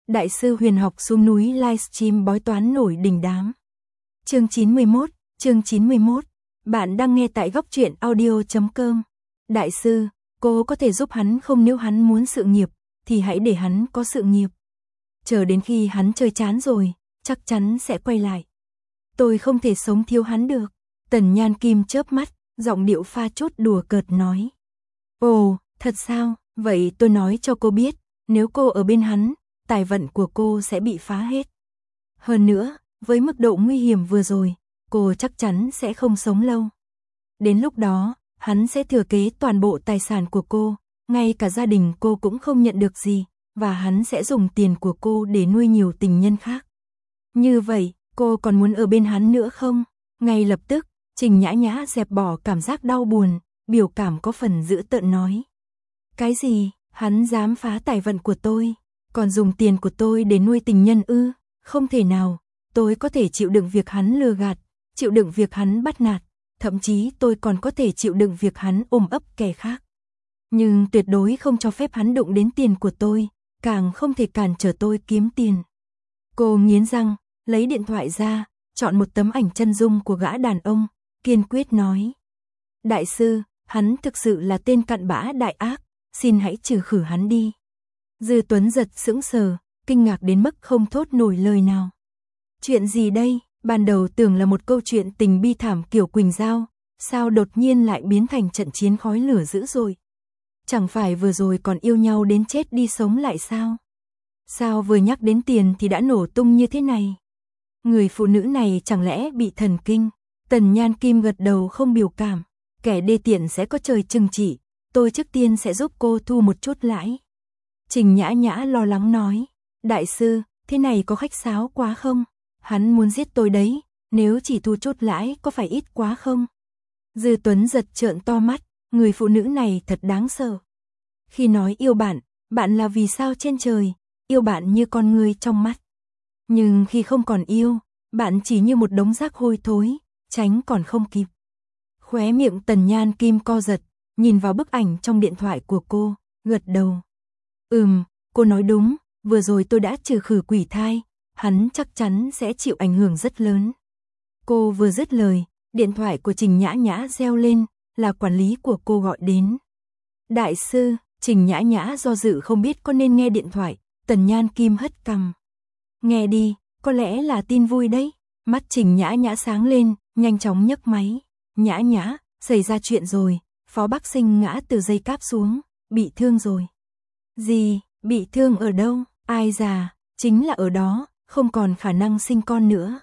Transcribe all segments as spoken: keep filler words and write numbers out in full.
Đại sư Huyền học xuống núi livestream bói toán nổi đình đám. Chương chín mươi mốt, chương chín mươi mốt. Bạn đang nghe tại góc truyện audio chấm com. Đại sư, cô có thể giúp hắn không? Nếu hắn muốn sự nghiệp, thì hãy để hắn có sự nghiệp. Chờ đến khi hắn chơi chán rồi, chắc chắn sẽ quay lại. Tôi không thể sống thiếu hắn được. Tần Nhan Kim chớp mắt, giọng điệu pha chút đùa cợt nói. Ồ, thật sao? Vậy tôi nói cho cô biết, nếu cô ở bên hắn, tài vận của cô sẽ bị phá hết. Hơn nữa, với mức độ nguy hiểm vừa rồi, cô chắc chắn sẽ không sống lâu. Đến lúc đó, hắn sẽ thừa kế toàn bộ tài sản của cô, ngay cả gia đình cô cũng không nhận được gì, và hắn sẽ dùng tiền của cô để nuôi nhiều tình nhân khác. Như vậy, cô còn muốn ở bên hắn nữa không? Ngay lập tức, Trình Nhã Nhã dẹp bỏ cảm giác đau buồn, biểu cảm có phần dữ tợn nói. Cái gì? Hắn dám phá tài vận của tôi, còn dùng tiền của tôi để nuôi tình nhân ư? Không thể nào, tôi có thể chịu đựng việc hắn lừa gạt, chịu đựng việc hắn bắt nạt, thậm chí tôi còn có thể chịu đựng việc hắn ôm ấp kẻ khác. Nhưng tuyệt đối không cho phép hắn đụng đến tiền của tôi, càng không thể cản trở tôi kiếm tiền. Cô nghiến răng, lấy điện thoại ra, chọn một tấm ảnh chân dung của gã đàn ông, kiên quyết nói. Đại sư, hắn thực sự là tên cặn bã đại ác, xin hãy trừ khử hắn đi. Dư Tuấn giật sững sờ, kinh ngạc đến mức không thốt nổi lời nào. Chuyện gì đây? Ban đầu tưởng là một câu chuyện tình bi thảm kiểu Quỳnh Giao, sao đột nhiên lại biến thành trận chiến khói lửa dữ dội? Chẳng phải vừa rồi còn yêu nhau đến chết đi sống lại sao? Sao vừa nhắc đến tiền thì đã nổ tung như thế này? Người phụ nữ này chẳng lẽ bị thần kinh? Tần Nhan Kim gật đầu không biểu cảm, kẻ đê tiện sẽ có trời trừng trị, tôi trước tiên sẽ giúp cô thu một chút lãi. Trình Nhã Nhã lo lắng nói, đại sư, thế này có khách sáo quá không? Hắn muốn giết tôi đấy, nếu chỉ thu chút lãi có phải ít quá không? Dư Tuấn giật trợn to mắt, người phụ nữ này thật đáng sợ. Khi nói yêu bạn, bạn là vì sao trên trời, yêu bạn như con người trong mắt. Nhưng khi không còn yêu, bạn chỉ như một đống rác hôi thối, tránh còn không kịp. Khóe miệng Tần Nhan Kim co giật, nhìn vào bức ảnh trong điện thoại của cô, gật đầu. Ừm, cô nói đúng, vừa rồi tôi đã trừ khử quỷ thai, hắn chắc chắn sẽ chịu ảnh hưởng rất lớn. Cô vừa dứt lời, điện thoại của Trình Nhã Nhã reo lên, là quản lý của cô gọi đến. Đại sư, Trình Nhã Nhã do dự không biết có nên nghe điện thoại, Tần Nhan Kim hất cằm. Nghe đi, có lẽ là tin vui đấy. Mắt Trình Nhã Nhã sáng lên, nhanh chóng nhấc máy. Nhã Nhã, xảy ra chuyện rồi, Phó Bắc Sinh ngã từ dây cáp xuống, bị thương rồi. Gì, bị thương ở đâu? Ai già, chính là ở đó, không còn khả năng sinh con nữa.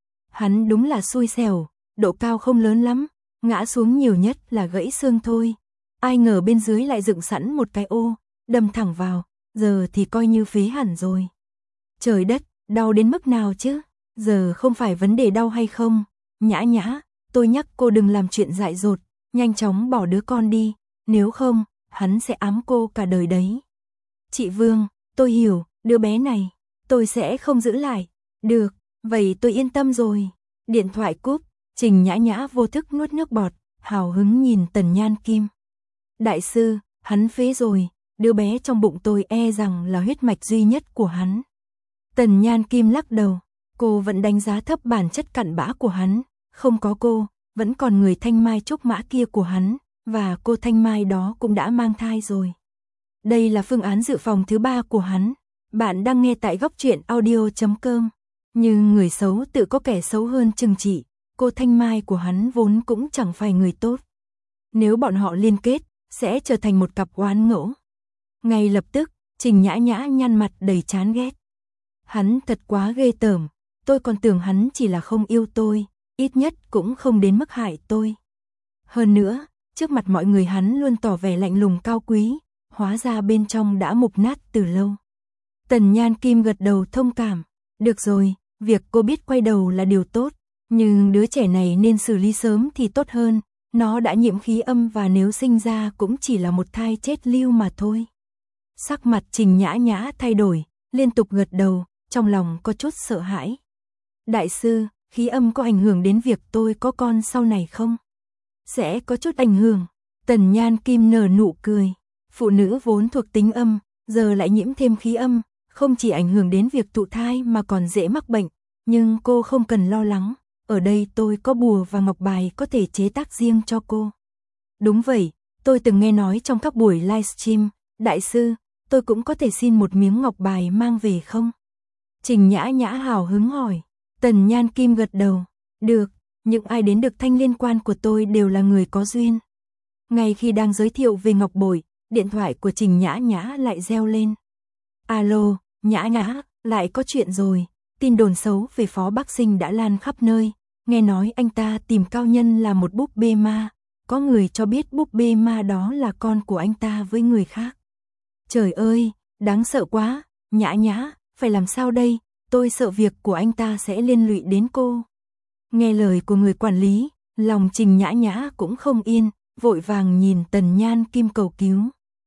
Hắn đúng là xui xẻo, độ cao không lớn lắm, ngã xuống nhiều nhất là gãy xương thôi. Ai ngờ bên dưới lại dựng sẵn một cái ô, đâm thẳng vào, giờ thì coi như phế hẳn rồi. Trời đất, đau đến mức nào chứ? Giờ không phải vấn đề đau hay không. Nhã Nhã, tôi nhắc cô đừng làm chuyện dại dột, nhanh chóng bỏ đứa con đi, nếu không, hắn sẽ ám cô cả đời đấy. Chị Vương, tôi hiểu, đứa bé này, tôi sẽ không giữ lại. Được, vậy tôi yên tâm rồi. Điện thoại cúp, Trình Nhã Nhã vô thức nuốt nước bọt, hào hứng nhìn Tần Nhan Kim. Đại sư, hắn phế rồi, đứa bé trong bụng tôi e rằng là huyết mạch duy nhất của hắn. Tần Nhan Kim lắc đầu, cô vẫn đánh giá thấp bản chất cặn bã của hắn, không có cô, vẫn còn người Thanh Mai Trúc Mã kia của hắn, và cô Thanh Mai đó cũng đã mang thai rồi. Đây là phương án dự phòng thứ ba của hắn. Bạn đang nghe tại góc truyện audio chấm com. Nhưng người xấu tự có kẻ xấu hơn trừng trị, cô Thanh Mai của hắn vốn cũng chẳng phải người tốt. Nếu bọn họ liên kết, sẽ trở thành một cặp oán ngẫu. Ngay lập tức, Trình Nhã Nhã nhăn mặt đầy chán ghét. Hắn thật quá ghê tởm, tôi còn tưởng hắn chỉ là không yêu tôi, ít nhất cũng không đến mức hại tôi. Hơn nữa, trước mặt mọi người hắn luôn tỏ vẻ lạnh lùng cao quý, hóa ra bên trong đã mục nát từ lâu. Tần Nhan Kim gật đầu thông cảm, được rồi, việc cô biết quay đầu là điều tốt, nhưng đứa trẻ này nên xử lý sớm thì tốt hơn, nó đã nhiễm khí âm và nếu sinh ra cũng chỉ là một thai chết lưu mà thôi. Sắc mặt Trình Nhã Nhã thay đổi, liên tục gật đầu, trong lòng có chút sợ hãi. Đại sư, khí âm có ảnh hưởng đến việc tôi có con sau này không? Sẽ có chút ảnh hưởng. Tần Nhan Kim nở nụ cười. Phụ nữ vốn thuộc tính âm, giờ lại nhiễm thêm khí âm, không chỉ ảnh hưởng đến việc thụ thai mà còn dễ mắc bệnh, nhưng cô không cần lo lắng, ở đây tôi có bùa và ngọc bài có thể chế tác riêng cho cô. Đúng vậy, tôi từng nghe nói trong các buổi livestream, đại sư, tôi cũng có thể xin một miếng ngọc bài mang về không? Trình Nhã Nhã hào hứng hỏi. Tần Nhan Kim gật đầu, được, những ai đến được thanh liên quan của tôi đều là người có duyên. Ngay khi đang giới thiệu về ngọc bội, điện thoại của Trình Nhã Nhã lại reo lên. Alo, Nhã Nhã, lại có chuyện rồi, tin đồn xấu về Phó Bắc Sinh đã lan khắp nơi, nghe nói anh ta tìm cao nhân là một búp bê ma, có người cho biết búp bê ma đó là con của anh ta với người khác. Trời ơi, đáng sợ quá, Nhã Nhã, phải làm sao đây, tôi sợ việc của anh ta sẽ liên lụy đến cô. Nghe lời của người quản lý, lòng Trình Nhã Nhã cũng không yên, vội vàng nhìn Tần Nhan Kim cầu cứu.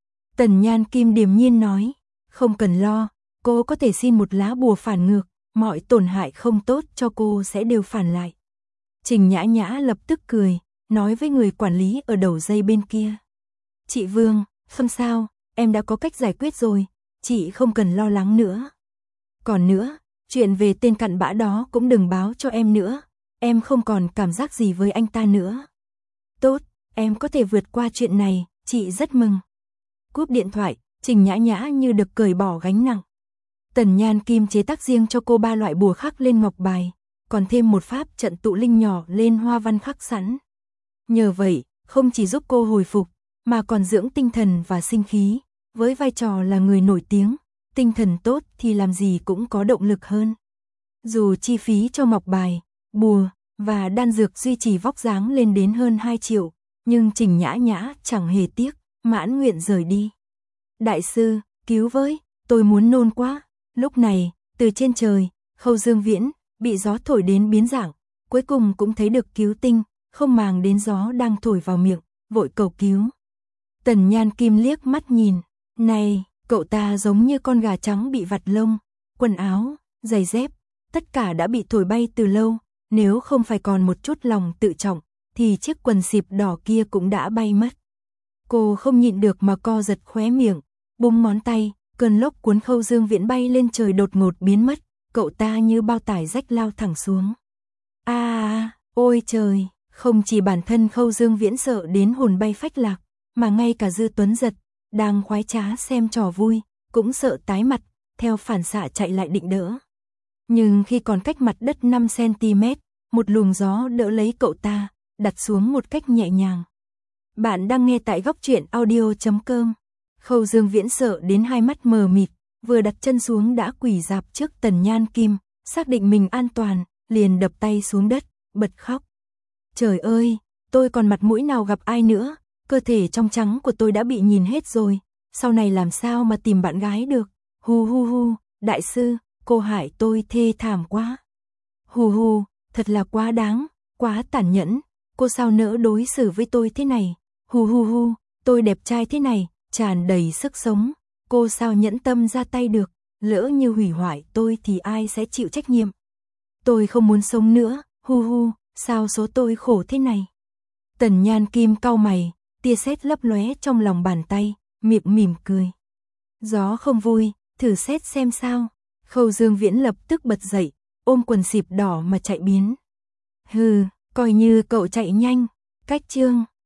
Tần Nhan Kim điềm nhiên nói, không cần lo, cô có thể xin một lá bùa phản ngược, mọi tổn hại không tốt cho cô sẽ đều phản lại. Trình Nhã Nhã lập tức cười, nói với người quản lý ở đầu dây bên kia. Chị Vương, không sao, em đã có cách giải quyết rồi, chị không cần lo lắng nữa. Còn nữa, chuyện về tên cặn bã đó cũng đừng báo cho em nữa, em không còn cảm giác gì với anh ta nữa. Tốt, em có thể vượt qua chuyện này, chị rất mừng. Cúp điện thoại, Trình Nhã Nhã như được cởi bỏ gánh nặng. Tần Nhan Kim chế tác riêng cho cô ba loại bùa khắc lên ngọc bài, còn thêm một pháp trận tụ linh nhỏ lên hoa văn khắc sẵn. Nhờ vậy, không chỉ giúp cô hồi phục, mà còn dưỡng tinh thần và sinh khí, với vai trò là người nổi tiếng, tinh thần tốt thì làm gì cũng có động lực hơn. Dù chi phí cho ngọc bài, bùa và đan dược duy trì vóc dáng lên đến hơn hai triệu, nhưng Trình Nhã Nhã chẳng hề tiếc, mãn nguyện rời đi. Đại sư, cứu với, tôi muốn nôn quá. Lúc này, từ trên trời, Khâu Dương Viễn, bị gió thổi đến biến dạng, cuối cùng cũng thấy được cứu tinh, không màng đến gió đang thổi vào miệng, vội cầu cứu. Tần Nhan Kim liếc mắt nhìn, này, cậu ta giống như con gà trắng bị vặt lông, quần áo, giày dép, tất cả đã bị thổi bay từ lâu, nếu không phải còn một chút lòng tự trọng, thì chiếc quần xịp đỏ kia cũng đã bay mất. Cô không nhịn được mà co giật khóe miệng, búng ngón tay, cơn lốc cuốn Khâu Dương Viễn bay lên trời đột ngột biến mất, cậu ta như bao tải rách lao thẳng xuống. A à, ôi trời, không chỉ bản thân Khâu Dương Viễn sợ đến hồn bay phách lạc, mà ngay cả Dư Tuấn Giật, đang khoái trá xem trò vui, cũng sợ tái mặt, theo phản xạ chạy lại định đỡ. Nhưng khi còn cách mặt đất năm xăng ti mét, một luồng gió đỡ lấy cậu ta, đặt xuống một cách nhẹ nhàng. Bạn đang nghe tại góc truyện audio chấm com. Khâu Dương Viễn sợ đến hai mắt mờ mịt, vừa đặt chân xuống đã quỳ rạp trước Tần Nhan Kim, xác định mình an toàn, liền đập tay xuống đất, bật khóc. Trời ơi, tôi còn mặt mũi nào gặp ai nữa, cơ thể trong trắng của tôi đã bị nhìn hết rồi, sau này làm sao mà tìm bạn gái được, hu hu hu, đại sư, cô hại tôi thê thảm quá. Hù hù, thật là quá đáng, quá tàn nhẫn, cô sao nỡ đối xử với tôi thế này, hù hù hù, tôi đẹp trai thế này, tràn đầy sức sống, cô sao nhẫn tâm ra tay được, lỡ như hủy hoại tôi thì ai sẽ chịu trách nhiệm. Tôi không muốn sống nữa, hu hu, sao số tôi khổ thế này. Tần Nhan Kim cau mày, tia sét lấp lóe trong lòng bàn tay, mỉm mỉm cười. Gió không vui, thử xét xem sao. Khâu Dương Viễn lập tức bật dậy, ôm quần xịp đỏ mà chạy biến. Hừ, coi như cậu chạy nhanh, cách chương.